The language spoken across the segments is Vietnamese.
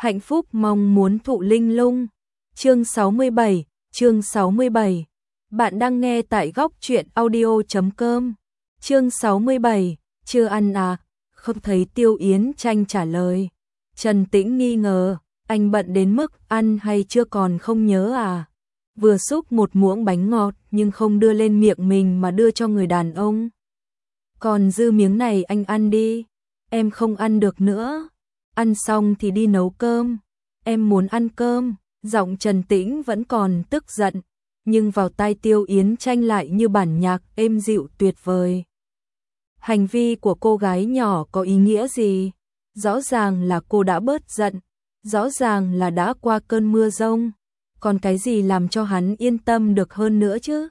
Hạnh phúc mong muốn thụ linh lung. Chương 67. Bạn đang nghe tại góc truyện audio.com. Chương 67. Chưa ăn à? Không thấy Tiêu Yến Tranh trả lời. Trần Tĩnh nghi ngờ, anh bận đến mức ăn hay chưa còn không nhớ à? Vừa xúc một muỗng bánh ngọt nhưng không đưa lên miệng mình mà đưa cho người đàn ông. Còn dư miếng này anh ăn đi, em không ăn được nữa. Ăn xong thì đi nấu cơm. Em muốn ăn cơm. Giọng Trần Tĩnh vẫn còn tức giận, nhưng vào tai Tiêu Yến Tranh lại như bản nhạc êm dịu tuyệt vời. Hành vi của cô gái nhỏ có ý nghĩa gì? Rõ ràng là cô đã bớt giận, rõ ràng là đã qua cơn mưa giông. Còn cái gì làm cho hắn yên tâm được hơn nữa chứ?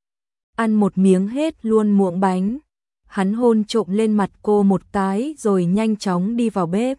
Ăn một miếng hết luôn muỗng bánh. Hắn hôn trộm lên mặt cô một cái rồi nhanh chóng đi vào bếp.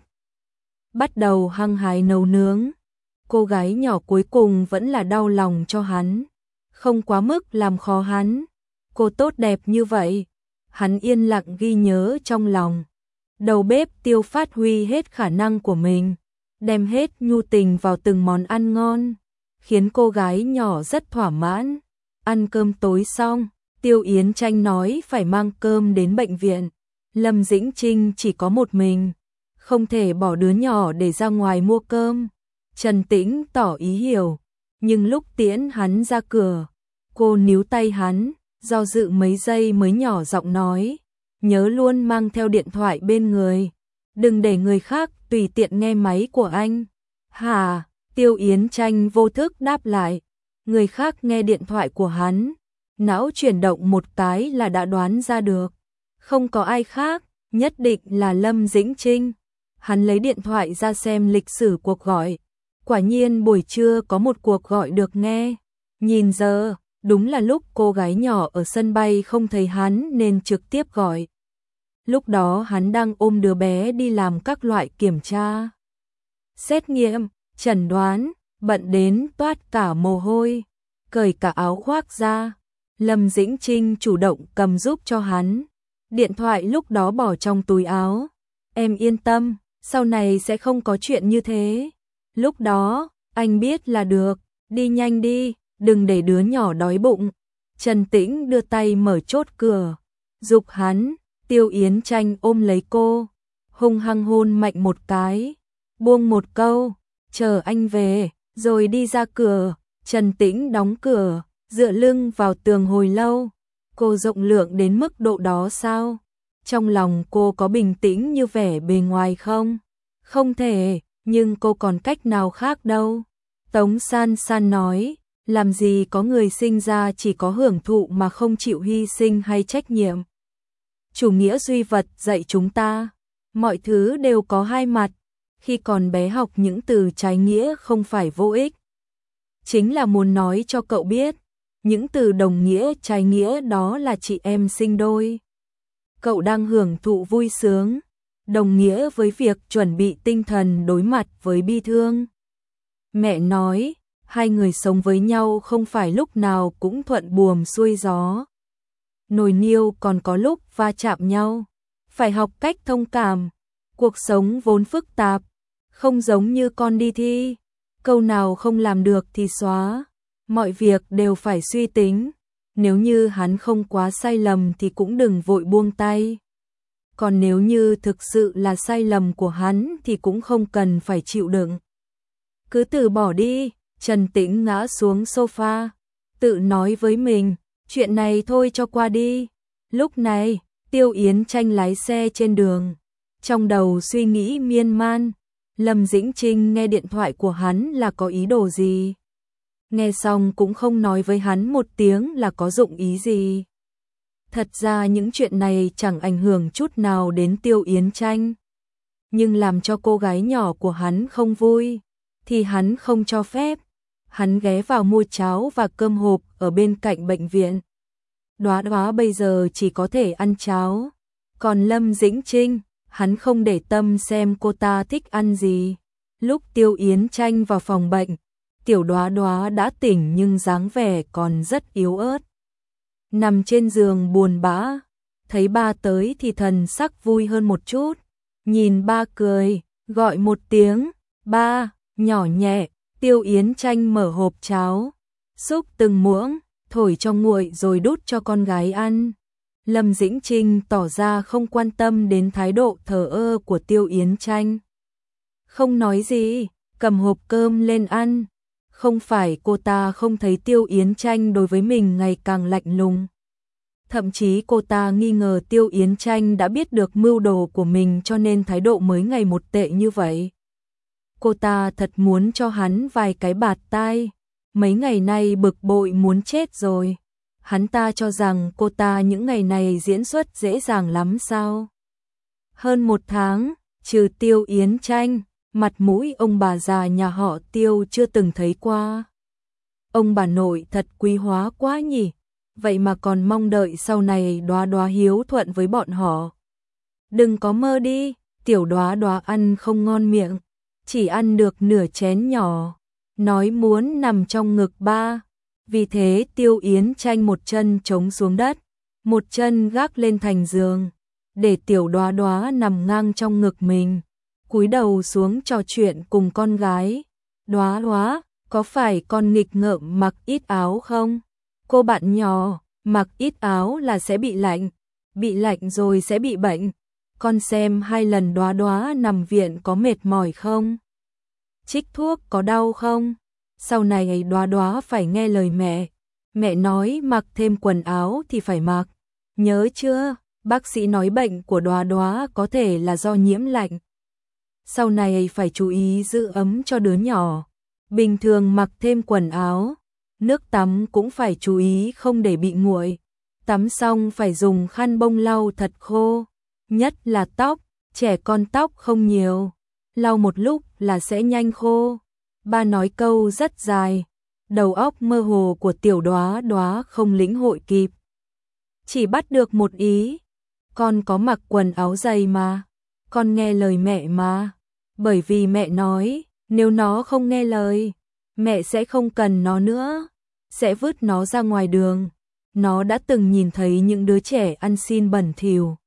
Bắt đầu hăng hái nấu nướng. Cô gái nhỏ cuối cùng vẫn là đau lòng cho hắn, không quá mức làm khó hắn. Cô tốt đẹp như vậy, hắn yên lặng ghi nhớ trong lòng. Đầu bếp Tiêu phát huy hết khả năng của mình, đem hết nhu tình vào từng món ăn ngon, khiến cô gái nhỏ rất thỏa mãn. Ăn cơm tối xong, Tiêu Yến Tranh nói phải mang cơm đến bệnh viện. Lâm Dĩnh Trinh chỉ có một mình, không thể bỏ đứa nhỏ để ra ngoài mua cơm. Trần Tĩnh tỏ ý hiểu, nhưng lúc tiễn hắn ra cửa, cô níu tay hắn, do dự mấy giây mới nhỏ giọng nói, nhớ luôn mang theo điện thoại bên người, đừng để người khác tùy tiện nghe máy của anh. Hả? Tiêu Yến Tranh vô thức đáp lại, người khác nghe điện thoại của hắn, não chuyển động một cái là đã đoán ra được, không có ai khác, nhất định là Lâm Dĩnh Trinh. Hắn lấy điện thoại ra xem lịch sử cuộc gọi. Quả nhiên buổi trưa có một cuộc gọi được nghe. Nhìn giờ, đúng là lúc cô gái nhỏ ở sân bay không thấy hắn nên trực tiếp gọi. Lúc đó hắn đang ôm đứa bé đi làm các loại kiểm tra, xét nghiệm, chẩn đoán, bận đến toát cả mồ hôi, cởi cả áo khoác ra. Lâm Dĩnh Trinh chủ động cầm giúp cho hắn. Điện thoại lúc đó bỏ trong túi áo. Em yên tâm, sau này sẽ không có chuyện như thế. Lúc đó, anh biết là được, đi nhanh đi, đừng để đứa nhỏ đói bụng. Trần Tĩnh đưa tay mở chốt cửa, giục hắn. Tiêu Yến Tranh ôm lấy cô, hung hăng hôn mạnh một cái, buông một câu, chờ anh về, rồi đi ra cửa. Trần Tĩnh đóng cửa, dựa lưng vào tường hồi lâu. Cô rộng lượng đến mức độ đó sao? Trong lòng cô có bình tĩnh như vẻ bề ngoài không? Không thể, nhưng cô còn cách nào khác đâu. Tống San San nói, làm gì có người sinh ra chỉ có hưởng thụ mà không chịu hy sinh hay trách nhiệm. Chủ nghĩa duy vật dạy chúng ta, mọi thứ đều có hai mặt. Khi còn bé học những từ trái nghĩa không phải vô ích. Chính là muốn nói cho cậu biết, những từ đồng nghĩa trái nghĩa đó là chị em sinh đôi. Cậu đang hưởng thụ vui sướng, đồng nghĩa với việc chuẩn bị tinh thần đối mặt với bi thương. Mẹ nói, hai người sống với nhau không phải lúc nào cũng thuận buồm xuôi gió. Nồi niêu còn có lúc va chạm nhau, phải học cách thông cảm. Cuộc sống vốn phức tạp, không giống như con đi thi, câu nào không làm được thì xóa. Mọi việc đều phải suy tính, nếu như hắn không quá sai lầm thì cũng đừng vội buông tay. Còn nếu như thực sự là sai lầm của hắn thì cũng không cần phải chịu đựng. Cứ từ bỏ đi. Trần Tĩnh ngã xuống sofa, tự nói với mình, chuyện này thôi cho qua đi. Lúc này, Tiêu Yến Tranh lái xe trên đường, trong đầu suy nghĩ miên man. Lâm Dĩnh Trinh nghe điện thoại của hắn là có ý đồ gì? Nghe xong cũng không nói với hắn một tiếng là có dụng ý gì. Thật ra những chuyện này chẳng ảnh hưởng chút nào đến Tiêu Yến Tranh, nhưng làm cho cô gái nhỏ của hắn không vui thì hắn không cho phép. Hắn ghé vào mua cháo và cơm hộp ở bên cạnh bệnh viện. Đóa Đóa bây giờ chỉ có thể ăn cháo, còn Lâm Dĩnh Trinh, hắn không để tâm xem cô ta thích ăn gì. Lúc Tiêu Yến Tranh vào phòng bệnh, Tiểu Đóa Đóa đã tỉnh nhưng dáng vẻ còn rất yếu ớt. Nằm trên giường buồn bã, thấy ba tới thì thần sắc vui hơn một chút. Nhìn ba cười, gọi một tiếng, Ba, nhỏ nhẹ, Tiêu Yến Tranh mở hộp cháo, xúc từng muỗng, thổi cho nguội rồi đút cho con gái ăn. Lâm Dĩnh Trinh tỏ ra không quan tâm đến thái độ thờ ơ của Tiêu Yến Tranh. Không nói gì, cầm hộp cơm lên ăn. Không phải cô ta không thấy Tiêu Yến Tranh đối với mình ngày càng lạnh lùng. Thậm chí cô ta nghi ngờ Tiêu Yến Tranh đã biết được mưu đồ của mình cho nên thái độ mới ngày một tệ như vậy. Cô ta thật muốn cho hắn vài cái bạt tai. Mấy ngày nay bực bội muốn chết rồi. Hắn ta cho rằng cô ta những ngày này diễn xuất dễ dàng lắm sao? Hơn 1 tháng, trừ Tiêu Yến Tranh, mặt mũi ông bà già nhà họ Tiêu chưa từng thấy qua. Ông bà nội thật quý hóa quá nhỉ, vậy mà còn mong đợi sau này Đóa Đóa hiếu thuận với bọn họ. Đừng có mơ đi, tiểu Đóa Đóa ăn không ngon miệng, chỉ ăn được nửa chén nhỏ, nói muốn nằm trong ngực ba. Vì thế Tiêu Yến Tranh một chân chống xuống đất, một chân gác lên thành giường, để tiểu Đóa Đóa nằm ngang trong ngực mình, cúi đầu xuống trò chuyện cùng con gái. Đóa Đóa, có phải con nghịch ngợm mặc ít áo không? Cô bạn nhỏ, mặc ít áo là sẽ bị lạnh rồi sẽ bị bệnh. Con xem 2 lần Đóa Đóa nằm viện có mệt mỏi không? Trích thuốc có đau không? Sau này Đóa Đóa phải nghe lời mẹ. Mẹ nói mặc thêm quần áo thì phải mặc. Nhớ chưa? Bác sĩ nói bệnh của Đóa Đóa có thể là do nhiễm lạnh. Sau này phải chú ý giữ ấm cho đứa nhỏ. Bình thường mặc thêm quần áo. Nước tắm cũng phải chú ý không để bị nguội. Tắm xong phải dùng khăn bông lau thật khô. Nhất là tóc, trẻ con tóc không nhiều. Lau một lúc là sẽ nhanh khô. Ba nói câu rất dài. Đầu óc mơ hồ của tiểu Đóa Đóa không lĩnh hội kịp. Chỉ bắt được một ý. Con có mặc quần áo dày mà. Con nghe lời mẹ mà. Bởi vì mẹ nói, nếu nó không nghe lời, mẹ sẽ không cần nó nữa. Sẽ vứt nó ra ngoài đường. Nó đã từng nhìn thấy những đứa trẻ ăn xin bẩn thỉu.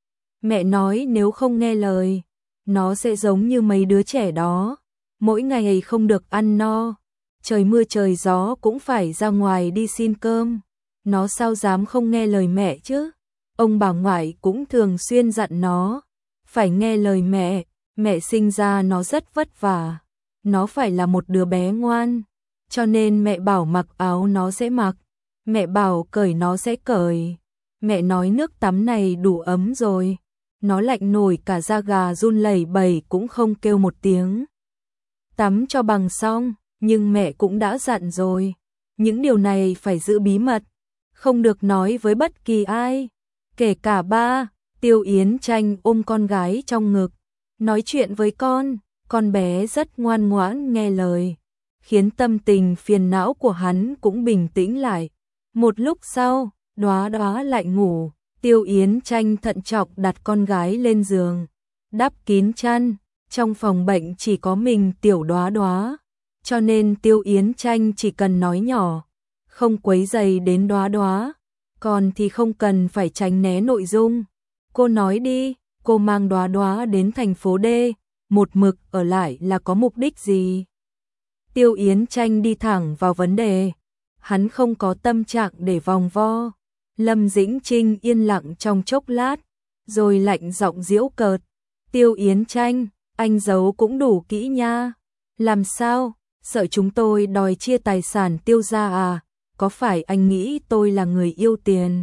Mẹ nói nếu không nghe lời, nó sẽ giống như mấy đứa trẻ đó. Mỗi ngày không được ăn no. Trời mưa trời gió cũng phải ra ngoài đi xin cơm. Nó sao dám không nghe lời mẹ chứ? Ông bà ngoại cũng thường xuyên dặn nó. Phải nghe lời mẹ. Mẹ sinh ra nó rất vất vả. Nó phải là một đứa bé ngoan. Cho nên mẹ bảo mặc áo nó sẽ mặc. Mẹ bảo cởi nó sẽ cởi. Mẹ nói nước tắm này đủ ấm rồi. Nó lạnh nổi cả da gà run lẩy bẩy cũng không kêu một tiếng. Tắm cho bằng xong, nhưng mẹ cũng đã dặn rồi. Những điều này phải giữ bí mật. Không được nói với bất kỳ ai. Kể cả ba. Tiêu Yến Tranh ôm con gái trong ngực. Nói chuyện với con bé rất ngoan ngoãn nghe lời. Khiến tâm tình phiền não của hắn cũng bình tĩnh lại. Một lúc sau, Đóa Đóa lại ngủ. Tiêu Yến Tranh thận trọng đặt con gái lên giường. Đắp kín chăn. Trong phòng bệnh chỉ có mình tiểu Đóa Đóa. Cho nên Tiêu Yến Tranh chỉ cần nói nhỏ. Không quấy rầy đến Đóa Đóa. Còn thì không cần phải tránh né nội dung. Cô nói đi, cô mang Đóa Đóa đến thành phố D. Một mực ở lại là có mục đích gì? Tiêu Yến Tranh đi thẳng vào vấn đề. Hắn không có tâm trạng để vòng vo. Lâm Dĩnh Trinh yên lặng trong chốc lát, rồi lạnh giọng giễu cợt. Tiêu Yến Tranh, anh giấu cũng đủ kỹ nha. Làm sao? Sợ chúng tôi đòi chia tài sản Tiêu gia à? Có phải anh nghĩ tôi là người yêu tiền?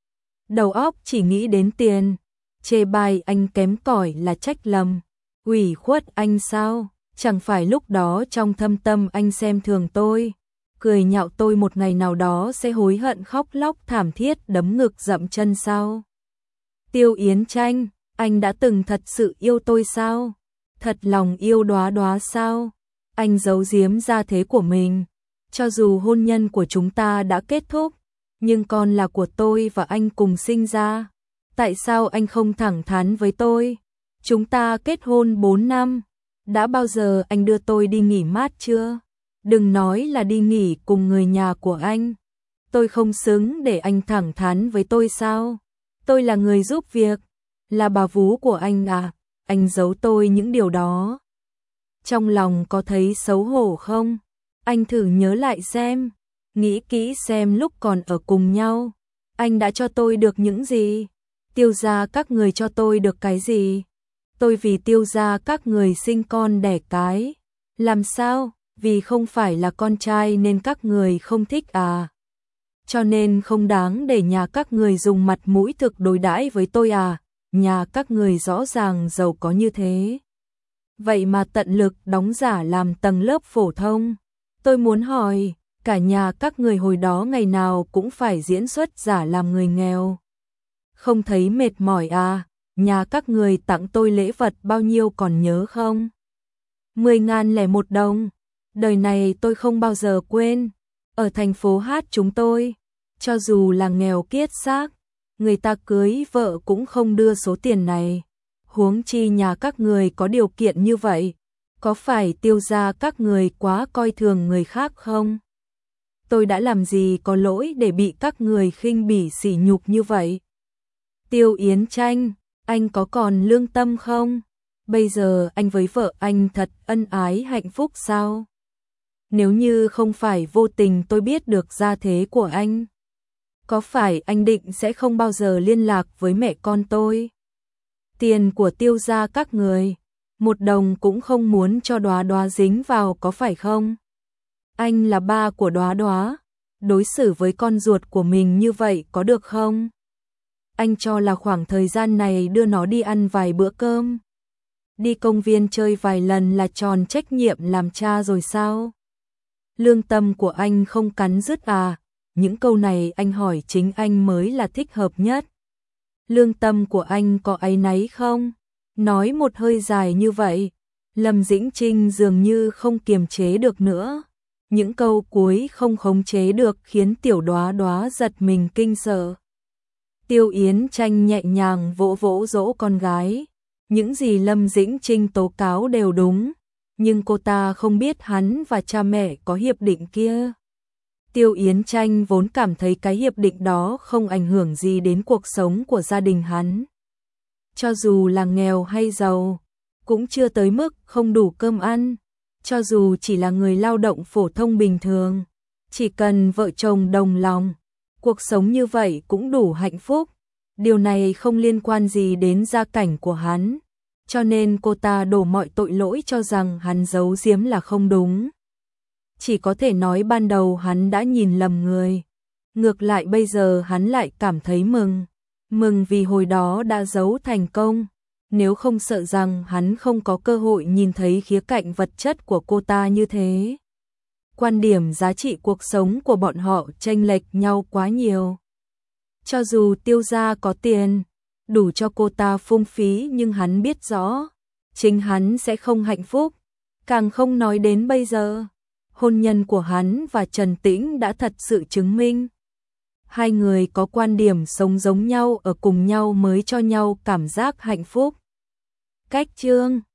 Đầu óc chỉ nghĩ đến tiền. Chê bai anh kém cỏi là trách lầm. Ủy khuất anh sao? Chẳng phải lúc đó trong thâm tâm anh xem thường tôi, cười nhạo tôi một ngày nào đó sẽ hối hận khóc lóc thảm thiết đấm ngực dậm chân sao? Tiêu Yến Tranh, anh đã từng thật sự yêu tôi sao? Thật lòng yêu Đóa Đóa sao? Anh giấu giếm gia thế của mình. Cho dù hôn nhân của chúng ta đã kết thúc, nhưng con là của tôi và anh cùng sinh ra. Tại sao anh không thẳng thắn với tôi? Chúng ta kết hôn 4 năm. Đã bao giờ anh đưa tôi đi nghỉ mát chưa? Đừng nói là đi nghỉ cùng người nhà của anh. Tôi không xứng để anh thẳng thắn với tôi sao? Tôi là người giúp việc, là bà vú của anh à? Anh giấu tôi những điều đó. trong lòng có thấy xấu hổ không? Anh thử nhớ lại xem, nghĩ kỹ xem lúc còn ở cùng nhau, anh đã cho tôi được những gì? Tiêu gia các người cho tôi được cái gì? Tôi vì Tiêu gia các người sinh con đẻ cái. Làm sao? Vì không phải là con trai nên các người không thích à? Cho nên không đáng để nhà các người dùng mặt mũi thực đối đãi với tôi à? Nhà các người rõ ràng giàu có như thế, vậy mà tận lực đóng giả làm tầng lớp phổ thông. Tôi muốn hỏi, cả nhà các người hồi đó ngày nào cũng phải diễn xuất giả làm người nghèo, không thấy mệt mỏi à? Nhà các người tặng tôi lễ vật bao nhiêu còn nhớ không? 10.001 đồng. Đời này tôi không bao giờ quên. Ở thành phố Hát chúng tôi, cho dù là nghèo kiết xác, người ta cưới vợ cũng không đưa số tiền này. Huống chi nhà các người có điều kiện như vậy, có phải Tiêu gia các người quá coi thường người khác không? Tôi đã làm gì có lỗi để bị các người khinh bỉ sỉ nhục như vậy? Tiêu Yến Tranh, anh có còn lương tâm không? Bây giờ anh với vợ anh thật ân ái hạnh phúc sao? Nếu như không phải vô tình tôi biết được gia thế của anh, có phải anh định sẽ không bao giờ liên lạc với mẹ con tôi? Tiền của Tiêu gia các người, một đồng cũng không muốn cho Đóa Đóa dính vào có phải không? Anh là ba của Đóa Đóa, đối xử với con ruột của mình như vậy có được không? Anh cho là khoảng thời gian này đưa nó đi ăn vài bữa cơm, đi công viên chơi vài lần là tròn trách nhiệm làm cha rồi sao? Lương tâm của anh không cắn rứt à? Những câu này anh hỏi chính anh mới là thích hợp nhất. Lương tâm của anh có áy náy không? Nói một hơi dài như vậy, Lâm Dĩnh Trinh dường như không kiềm chế được nữa. Những câu cuối không khống chế được khiến Tiểu Đóa Đóa giật mình kinh sợ. Tiêu Yến Tranh nhẹ nhàng vỗ vỗ dỗ con gái. Những gì Lâm Dĩnh Trinh tố cáo đều đúng, nhưng cô ta không biết hắn và cha mẹ có hiệp định kia. Tiêu Yến Tranh vốn cảm thấy cái hiệp định đó không ảnh hưởng gì đến cuộc sống của gia đình hắn. Cho dù là nghèo hay giàu, cũng chưa tới mức không đủ cơm ăn. Cho dù chỉ là người lao động phổ thông bình thường, chỉ cần vợ chồng đồng lòng, cuộc sống như vậy cũng đủ hạnh phúc. Điều này không liên quan gì đến gia cảnh của hắn, cho nên cô ta đổ mọi tội lỗi cho rằng hắn giấu giếm là không đúng. Chỉ có thể nói ban đầu hắn đã nhìn lầm người. Ngược lại bây giờ hắn lại cảm thấy mừng vì hồi đó đã giấu thành công. Nếu không sợ rằng hắn không có cơ hội nhìn thấy khía cạnh vật chất của cô ta như thế. Quan điểm giá trị cuộc sống của bọn họ chênh lệch nhau quá nhiều. Cho dù Tiêu gia có tiền, đủ cho cô ta phung phí, nhưng hắn biết rõ, chính hắn sẽ không hạnh phúc, càng không nói đến bây giờ. Hôn nhân của hắn và Trần Tĩnh đã thật sự chứng minh. Hai người có quan điểm sống giống nhau, ở cùng nhau mới cho nhau cảm giác hạnh phúc. Cách chương